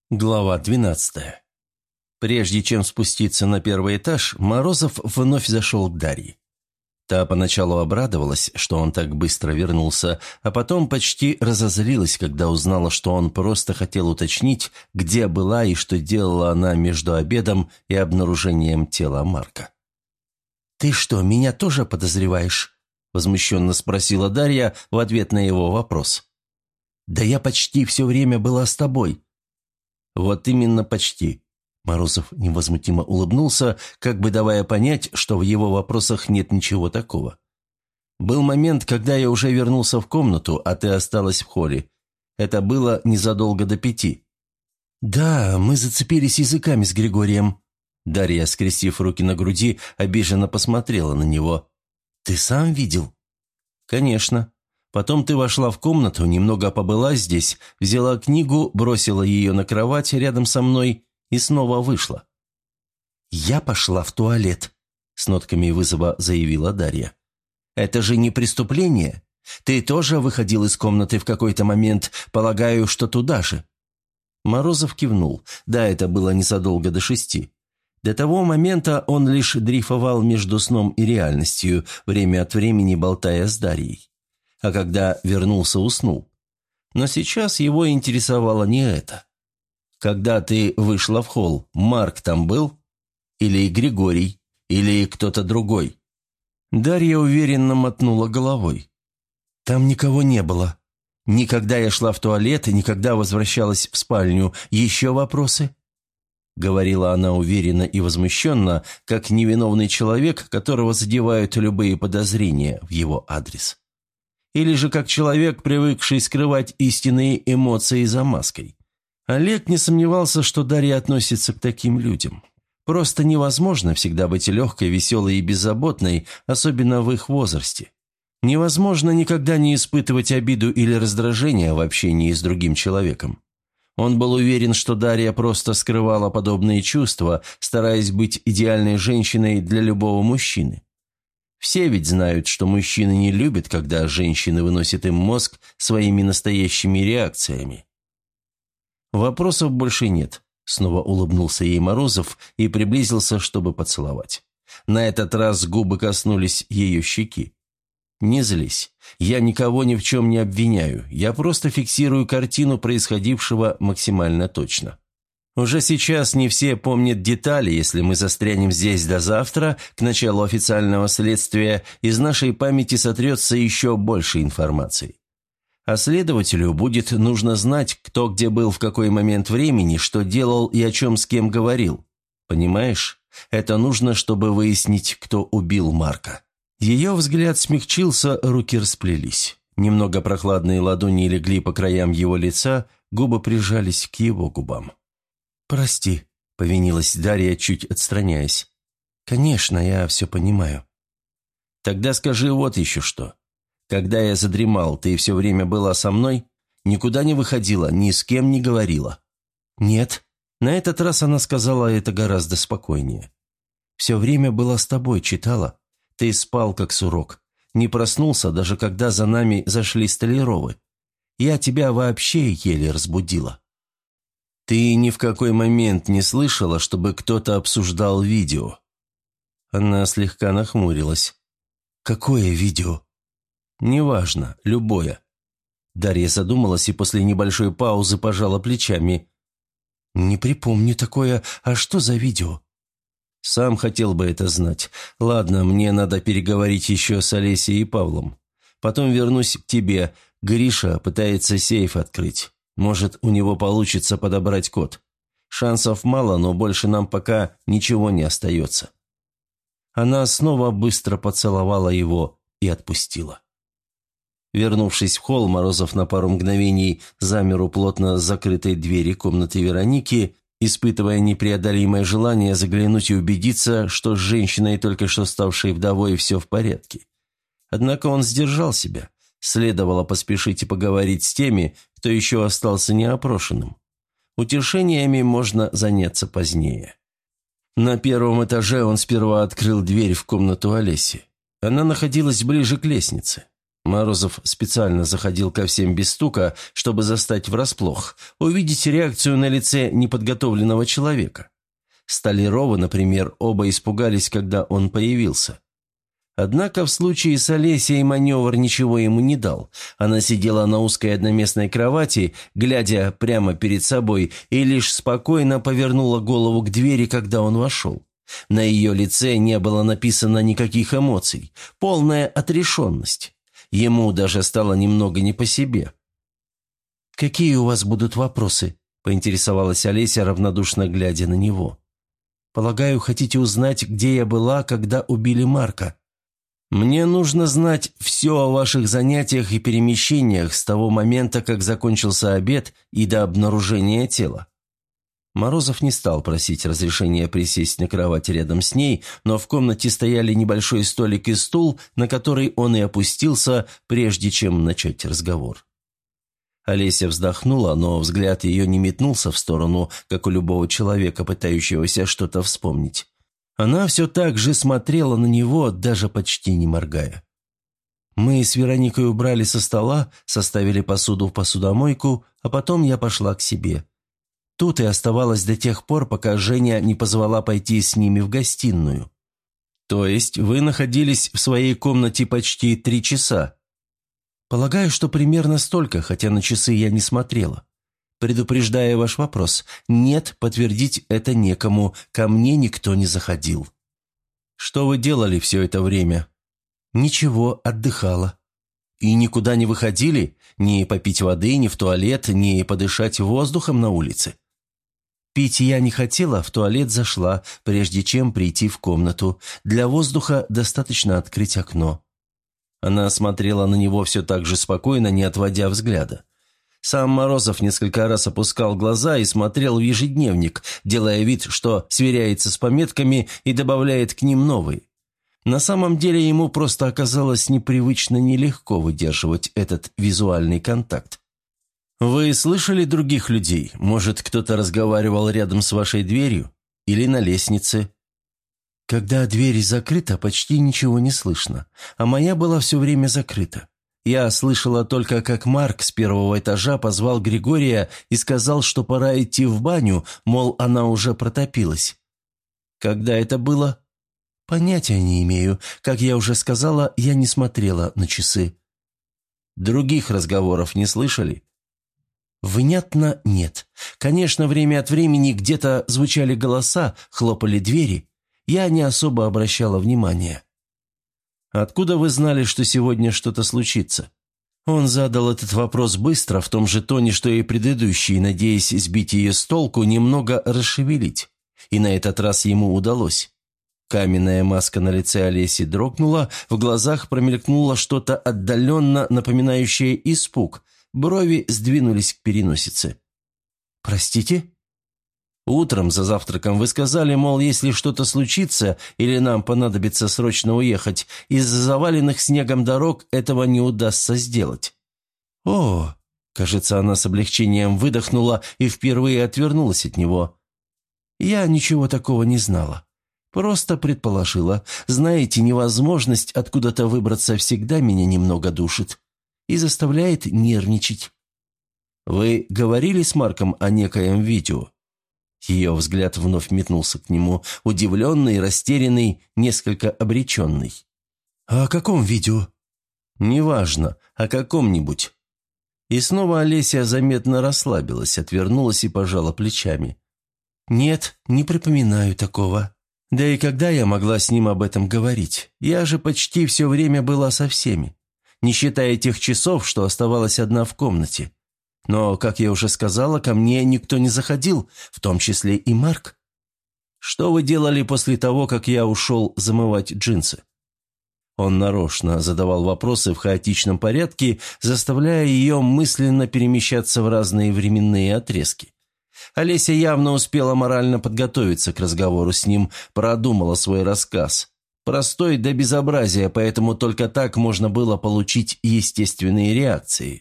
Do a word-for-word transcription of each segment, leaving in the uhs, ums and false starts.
Глава двенадцатая. Прежде чем спуститься на первый этаж, Морозов вновь зашел к Дарье. Та поначалу обрадовалась, что он так быстро вернулся, а потом почти разозлилась, когда узнала, что он просто хотел уточнить, где была и что делала она между обедом и обнаружением тела Марка. «Ты что, меня тоже подозреваешь?» – возмущенно спросила Дарья в ответ на его вопрос. «Да я почти все время была с тобой». «Вот именно почти». Морозов невозмутимо улыбнулся, как бы давая понять, что в его вопросах нет ничего такого. «Был момент, когда я уже вернулся в комнату, а ты осталась в холле. Это было незадолго до пяти». «Да, мы зацепились языками с Григорием». Дарья, скрестив руки на груди, обиженно посмотрела на него. «Ты сам видел?» «Конечно. Потом ты вошла в комнату, немного побыла здесь, взяла книгу, бросила ее на кровать рядом со мной и снова вышла». «Я пошла в туалет», — с нотками вызова заявила Дарья. «Это же не преступление. Ты тоже выходил из комнаты в какой-то момент, полагаю, что туда же». Морозов кивнул. Да, это было незадолго до шести. До того момента он лишь дрейфовал между сном и реальностью, время от времени болтая с Дарьей. А когда вернулся, уснул. Но сейчас его интересовало не это. «Когда ты вышла в холл, Марк там был? Или Григорий? Или кто-то другой?» Дарья уверенно мотнула головой. «Там никого не было. Никогда я шла в туалет и никогда возвращалась в спальню. Еще вопросы?» Говорила она уверенно и возмущенно, как невиновный человек, которого задевают любые подозрения в его адрес. Или же как человек, привыкший скрывать истинные эмоции за маской. Олег не сомневался, что Дарья относится к таким людям. Просто невозможно всегда быть легкой, веселой и беззаботной, особенно в их возрасте. Невозможно никогда не испытывать обиду или раздражение в общении с другим человеком. Он был уверен, что Дарья просто скрывала подобные чувства, стараясь быть идеальной женщиной для любого мужчины. Все ведь знают, что мужчины не любят, когда женщины выносят им мозг своими настоящими реакциями. «Вопросов больше нет», — снова улыбнулся ей Морозов и приблизился, чтобы поцеловать. На этот раз губы коснулись ее щеки. «Не злись. Я никого ни в чем не обвиняю. Я просто фиксирую картину происходившего максимально точно. Уже сейчас не все помнят детали. Если мы застрянем здесь до завтра, к началу официального следствия, из нашей памяти сотрется еще больше информации. А следователю будет нужно знать, кто где был в какой момент времени, что делал и о чем с кем говорил. Понимаешь? Это нужно, чтобы выяснить, кто убил Марка». Ее взгляд смягчился, руки расплелись. Немного прохладные ладони легли по краям его лица, губы прижались к его губам. «Прости», — повинилась Дарья, чуть отстраняясь. «Конечно, я все понимаю». «Тогда скажи вот еще что. Когда я задремал, ты все время была со мной? Никуда не выходила, ни с кем не говорила?» «Нет». На этот раз она сказала это гораздо спокойнее. «Все время была с тобой, читала. Ты спал, как сурок. Не проснулся, даже когда за нами зашли Столяровы. Я тебя вообще еле разбудила». «Ты ни в какой момент не слышала, чтобы кто-то обсуждал видео?» Она слегка нахмурилась. «Какое видео?» «Неважно, любое». Дарья задумалась и после небольшой паузы пожала плечами. «Не припомню такое. А что за видео?» «Сам хотел бы это знать. Ладно, мне надо переговорить еще с Олесей и Павлом. Потом вернусь к тебе. Гриша пытается сейф открыть. Может, у него получится подобрать код. Шансов мало, но больше нам пока ничего не остается». Она снова быстро поцеловала его и отпустила. Вернувшись в холл, Морозов на пару мгновений замер у плотно закрытой двери комнаты Вероники, испытывая непреодолимое желание заглянуть и убедиться, что с женщиной, только что ставшей вдовой, все в порядке. Однако он сдержал себя. Следовало поспешить и поговорить с теми, кто еще остался неопрошенным. Утешениями можно заняться позднее. На первом этаже он сперва открыл дверь в комнату Олеси. Она находилась ближе к лестнице. Морозов специально заходил ко всем без стука, чтобы застать врасплох, увидеть реакцию на лице неподготовленного человека. Столярова, например, оба испугались, когда он появился. Однако в случае с Олесей маневр ничего ему не дал. Она сидела на узкой одноместной кровати, глядя прямо перед собой, и лишь спокойно повернула голову к двери, когда он вошел. На ее лице не было написано никаких эмоций, полная отрешенность. Ему даже стало немного не по себе. «Какие у вас будут вопросы?» – поинтересовалась Олеся, равнодушно глядя на него. «Полагаю, хотите узнать, где я была, когда убили Марка?» «Мне нужно знать все о ваших занятиях и перемещениях с того момента, как закончился обед и до обнаружения тела». Морозов не стал просить разрешения присесть на кровать рядом с ней, но в комнате стояли небольшой столик и стул, на который он и опустился, прежде чем начать разговор. Олеся вздохнула, но взгляд ее не метнулся в сторону, как у любого человека, пытающегося что-то вспомнить. Она все так же смотрела на него, даже почти не моргая. Мы с Вероникой убрали со стола, составили посуду в посудомойку, а потом я пошла к себе. Тут и оставалась до тех пор, пока Женя не позвала пойти с ними в гостиную. То есть вы находились в своей комнате почти три часа? Полагаю, что примерно столько, хотя на часы я не смотрела. Предупреждая ваш вопрос, нет, подтвердить это некому, ко мне никто не заходил. Что вы делали все это время? Ничего, отдыхала. И никуда не выходили? Ни попить воды, ни в туалет, ни подышать воздухом на улице? Пить я не хотела, в туалет зашла, прежде чем прийти в комнату. Для воздуха достаточно открыть окно. Она смотрела на него все так же спокойно, не отводя взгляда. Сам Морозов несколько раз опускал глаза и смотрел в ежедневник, делая вид, что сверяется с пометками и добавляет к ним новые. На самом деле ему просто оказалось непривычно нелегко выдерживать этот визуальный контакт. «Вы слышали других людей? Может, кто-то разговаривал рядом с вашей дверью? Или на лестнице?» «Когда дверь закрыта, почти ничего не слышно, а моя была все время закрыта. Я слышала только, как Марк с первого этажа позвал Григория и сказал, что пора идти в баню, мол, она уже протопилась». «Когда это было?» «Понятия не имею. Как я уже сказала, я не смотрела на часы». «Других разговоров не слышали?» «Внятно нет. Конечно, время от времени где-то звучали голоса, хлопали двери. Я не особо обращала внимания». «Откуда вы знали, что сегодня что-то случится?» Он задал этот вопрос быстро, в том же тоне, что и предыдущий, надеясь сбить ее с толку, немного расшевелить. И на этот раз ему удалось. Каменная маска на лице Олеси дрогнула, в глазах промелькнуло что-то отдаленно напоминающее испуг, брови сдвинулись к переносице. «Простите?» «Утром за завтраком вы сказали, мол, если что-то случится или нам понадобится срочно уехать, из-за заваленных снегом дорог этого не удастся сделать». «О!» – кажется, она с облегчением выдохнула и впервые отвернулась от него. «Я ничего такого не знала. Просто предположила. Знаете, невозможность откуда-то выбраться всегда меня немного душит и заставляет нервничать». «Вы говорили с Марком о некоем видео?» Ее взгляд вновь метнулся к нему, удивленный, растерянный, несколько обреченный. «А о каком видео?» «Неважно, о каком-нибудь». И снова Олеся заметно расслабилась, отвернулась и пожала плечами. «Нет, не припоминаю такого. Да и когда я могла с ним об этом говорить? Я же почти все время была со всеми, не считая тех часов, что оставалась одна в комнате. Но, как я уже сказала, ко мне никто не заходил, в том числе и Марк. Что вы делали после того, как я ушел замывать джинсы?» Он нарочно задавал вопросы в хаотичном порядке, заставляя ее мысленно перемещаться в разные временные отрезки. Олеся явно успела морально подготовиться к разговору с ним, продумала свой рассказ. Простой до безобразия, поэтому только так можно было получить естественные реакции.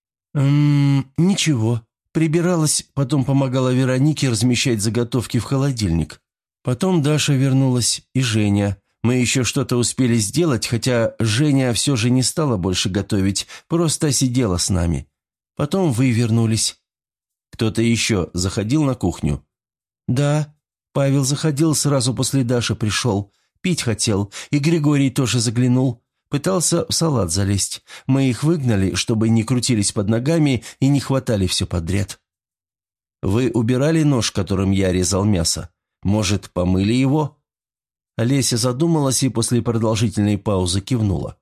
«Ммм, ничего. Прибиралась, потом помогала Веронике размещать заготовки в холодильник. Потом Даша вернулась и Женя. Мы еще что-то успели сделать, хотя Женя все же не стала больше готовить, просто сидела с нами. Потом вы вернулись. Кто-то еще заходил на кухню? Да, Павел заходил, сразу после Даши пришел. Пить хотел, и Григорий тоже заглянул. Пытался в салат залезть. Мы их выгнали, чтобы не крутились под ногами и не хватали все подряд. Вы убирали нож, которым я резал мясо? Может, помыли его?» Олеся задумалась и после продолжительной паузы кивнула.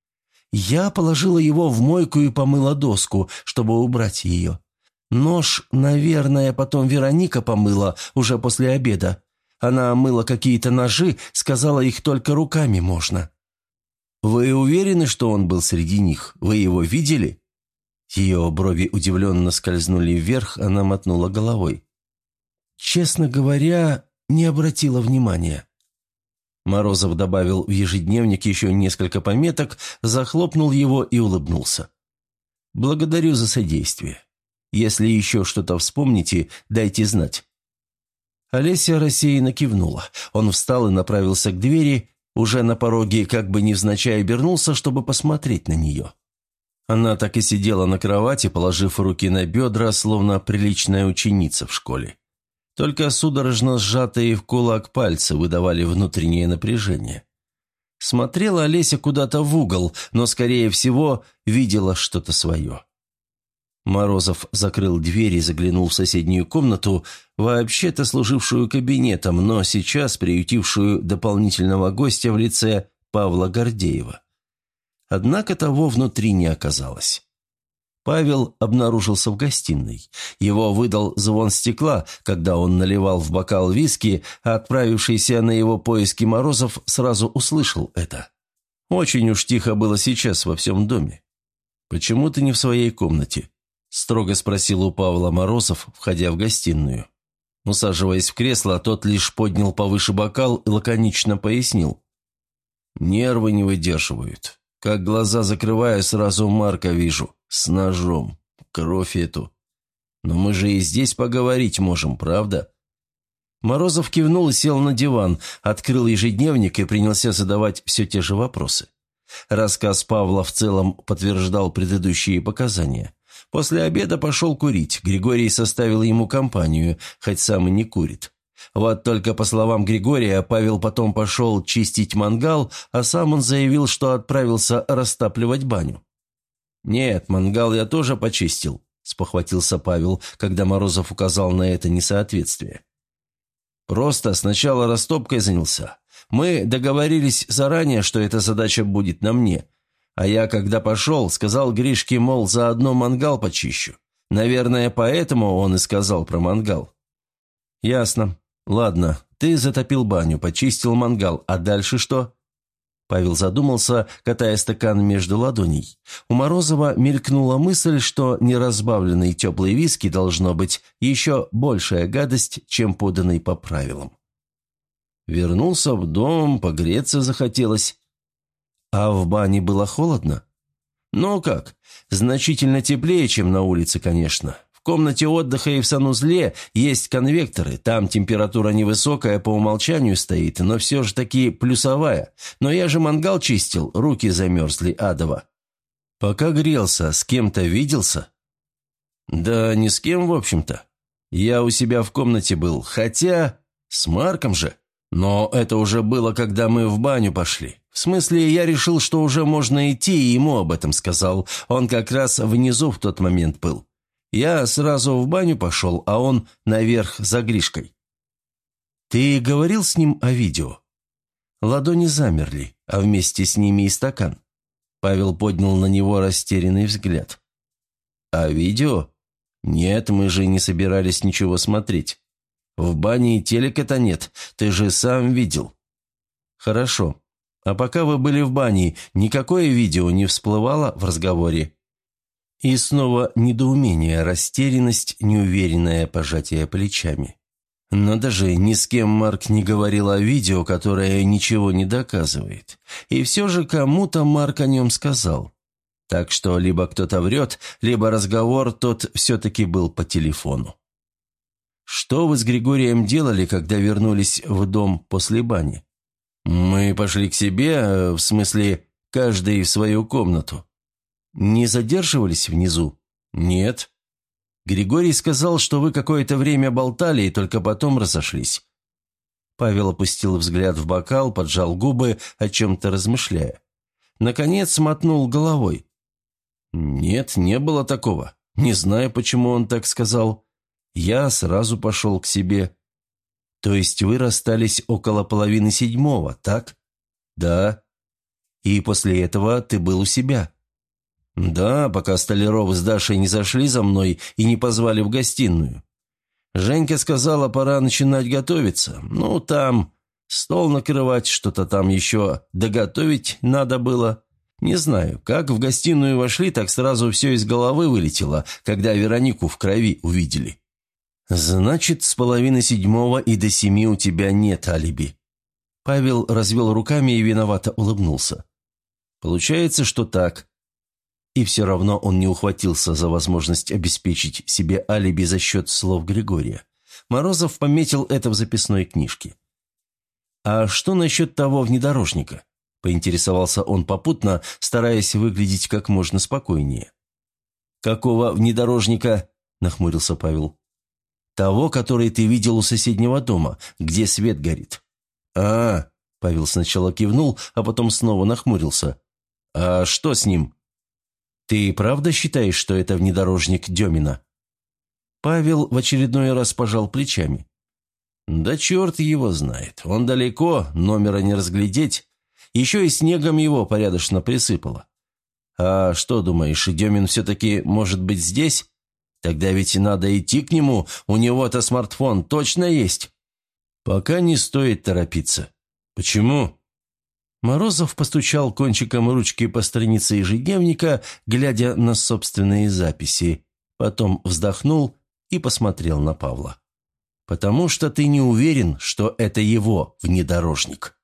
«Я положила его в мойку и помыла доску, чтобы убрать ее. Нож, наверное, потом Вероника помыла, уже после обеда. Она мыла какие-то ножи, сказала, их только руками можно». «Вы уверены, что он был среди них? Вы его видели?» Ее брови удивленно скользнули вверх, она мотнула головой. «Честно говоря, не обратила внимания». Морозов добавил в ежедневник еще несколько пометок, захлопнул его и улыбнулся. «Благодарю за содействие. Если еще что-то вспомните, дайте знать». Олеся рассеянно кивнула. Он встал и направился к двери, уже на пороге как бы невзначай обернулся, чтобы посмотреть на нее. Она так и сидела на кровати, положив руки на бедра, словно приличная ученица в школе. Только судорожно сжатые в кулак пальцы выдавали внутреннее напряжение. Смотрела Олеся куда-то в угол, но, скорее всего, видела что-то свое. Морозов закрыл дверь и заглянул в соседнюю комнату, вообще-то служившую кабинетом, но сейчас приютившую дополнительного гостя в лице Павла Гордеева. Однако того внутри не оказалось. Павел обнаружился в гостиной. Его выдал звон стекла, когда он наливал в бокал виски, а отправившийся на его поиски Морозов сразу услышал это. Очень уж тихо было сейчас во всем доме. «Почему ты не в своей комнате?» – строго спросил у Павла Морозов, входя в гостиную. Усаживаясь в кресло, тот лишь поднял повыше бокал и лаконично пояснил. «Нервы не выдерживают. Как глаза закрываю, сразу Марка вижу. С ножом. Кровь эту. Но мы же и здесь поговорить можем, правда?» Морозов кивнул и сел на диван, открыл ежедневник и принялся задавать все те же вопросы. Рассказ Павла в целом подтверждал предыдущие показания. После обеда пошел курить. Григорий составил ему компанию, хоть сам и не курит. Вот только по словам Григория, Павел потом пошел чистить мангал, а сам он заявил, что отправился растапливать баню. «Нет, мангал я тоже почистил», – спохватился Павел, когда Морозов указал на это несоответствие. «Просто сначала растопкой занялся. Мы договорились заранее, что эта задача будет на мне. А я, когда пошел, сказал Гришке, мол, заодно мангал почищу. Наверное, поэтому он и сказал про мангал». «Ясно. Ладно, ты затопил баню, почистил мангал, а дальше что?» Павел задумался, катая стакан между ладоней. У Морозова мелькнула мысль, что неразбавленный теплый виски должно быть еще большая гадость, чем поданный по правилам. Вернулся в дом, погреться захотелось. А в бане было холодно? Ну как, значительно теплее, чем на улице, конечно. В комнате отдыха и в санузле есть конвекторы, там температура невысокая по умолчанию стоит, но все же таки плюсовая. Но я же мангал чистил, руки замерзли адово. Пока грелся, с кем-то виделся? Да ни с кем, в общем-то. Я у себя в комнате был, хотя с Марком же. Но это уже было, когда мы в баню пошли. В смысле, я решил, что уже можно идти, и ему об этом сказал. Он как раз внизу в тот момент был. Я сразу в баню пошел, а он наверх за Гришкой. Ты говорил с ним о видео? Ладони замерли, а вместе с ними и стакан. Павел поднял на него растерянный взгляд. А видео? Нет, мы же не собирались ничего смотреть. В бане и телека-то нет, ты же сам видел. Хорошо. А пока вы были в бане, никакое видео не всплывало в разговоре? И снова недоумение, растерянность, неуверенное пожатие плечами. Но даже ни с кем Марк не говорил о видео, которое ничего не доказывает. И все же кому-то Марк о нем сказал. Так что либо кто-то врет, либо разговор тот все-таки был по телефону. Что вы с Григорием делали, когда вернулись в дом после бани? Мы пошли к себе, э, в смысле, каждый в свою комнату». «Не задерживались внизу?» «Нет». «Григорий сказал, что вы какое-то время болтали и только потом разошлись». Павел опустил взгляд в бокал, поджал губы, о чем-то размышляя. Наконец мотнул головой. «Нет, не было такого. Не знаю, почему он так сказал. Я сразу пошел к себе». «То есть вы расстались около половины седьмого, так?» «Да». «И после этого ты был у себя?» «Да, пока Столяровы с Дашей не зашли за мной и не позвали в гостиную. Женька сказала, пора начинать готовиться. Ну, там стол накрывать, что-то там еще доготовить надо было. Не знаю, как в гостиную вошли, так сразу все из головы вылетело, когда Веронику в крови увидели». «Значит, с половины седьмого и до семи у тебя нет алиби». Павел развел руками и виновато улыбнулся. «Получается, что так». И все равно он не ухватился за возможность обеспечить себе алиби за счет слов Григория. Морозов пометил это в записной книжке. «А что насчет того внедорожника?» – поинтересовался он попутно, стараясь выглядеть как можно спокойнее. «Какого внедорожника?» – нахмурился Павел. «Того, который ты видел у соседнего дома, где свет горит». «А, – Павел сначала кивнул, а потом снова нахмурился. «А что с ним?» «Ты правда считаешь, что это внедорожник Демина?» Павел в очередной раз пожал плечами. «Да черт его знает. Он далеко, номера не разглядеть. Еще и снегом его порядочно присыпало. А что, думаешь, Демин все-таки может быть здесь? Тогда ведь надо идти к нему, у него-то смартфон точно есть». «Пока не стоит торопиться». «Почему?» Морозов постучал кончиком ручки по странице ежедневника, глядя на собственные записи, потом вздохнул и посмотрел на Павла. «Потому что ты не уверен, что это его внедорожник».